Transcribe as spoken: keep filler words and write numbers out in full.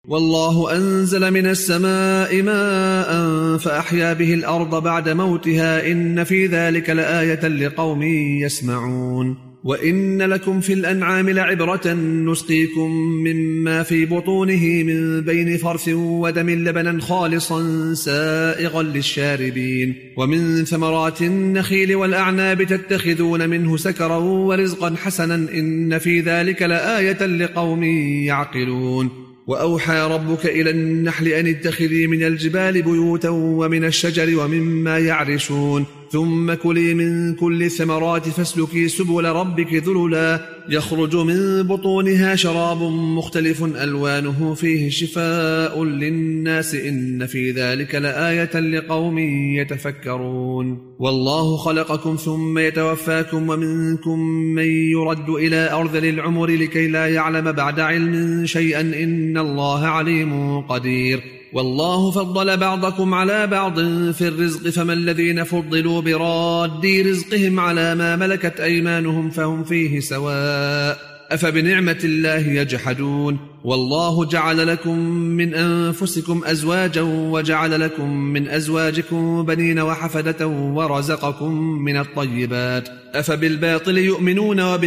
والله أنزل من السماء ماء فأحيا به الأرض بعد موتها إن في ذلك لآية لقوم يسمعون. وإن لكم في الأنعام لعبرة نسقيكم مما في بطونه من بين فرث ودم لبنا خالصا سائغا للشاربين ومن ثمرات النخيل والأعناب تتخذون منه سكرا ورزقا حسنا إن في ذلك لآية لقوم يعقلون. وأوحى ربك إلى النحل أن اتخذي من الجبال بيوتا ومن الشجر ومما يعرشون ثم كلي من كل الثمرات فاسلكي سبل ربك ذللا يخرج من بطونها شراب مختلف ألوانه فيه شفاء للناس إن في ذلك لآية لقوم يتفكرون. والله خلقكم ثم يتوفاكم ومنكم من يرد إلى أرذل العمر لكي لا يعلم بعد علم شيئا إن الله عليم قدير. والله فضل بعضكم على بعض في الرزق فما الذين فضلوا براد رزقهم على ما ملكت أيمانهم فهم فيه سواء أفبنعمة الله يجحدون. والله جعل لكم من أنفسكم أزواجا وجعل لكم من أزواجكم بنين وحفدة ورزقكم من الطيبات أفبالباطل يؤمنون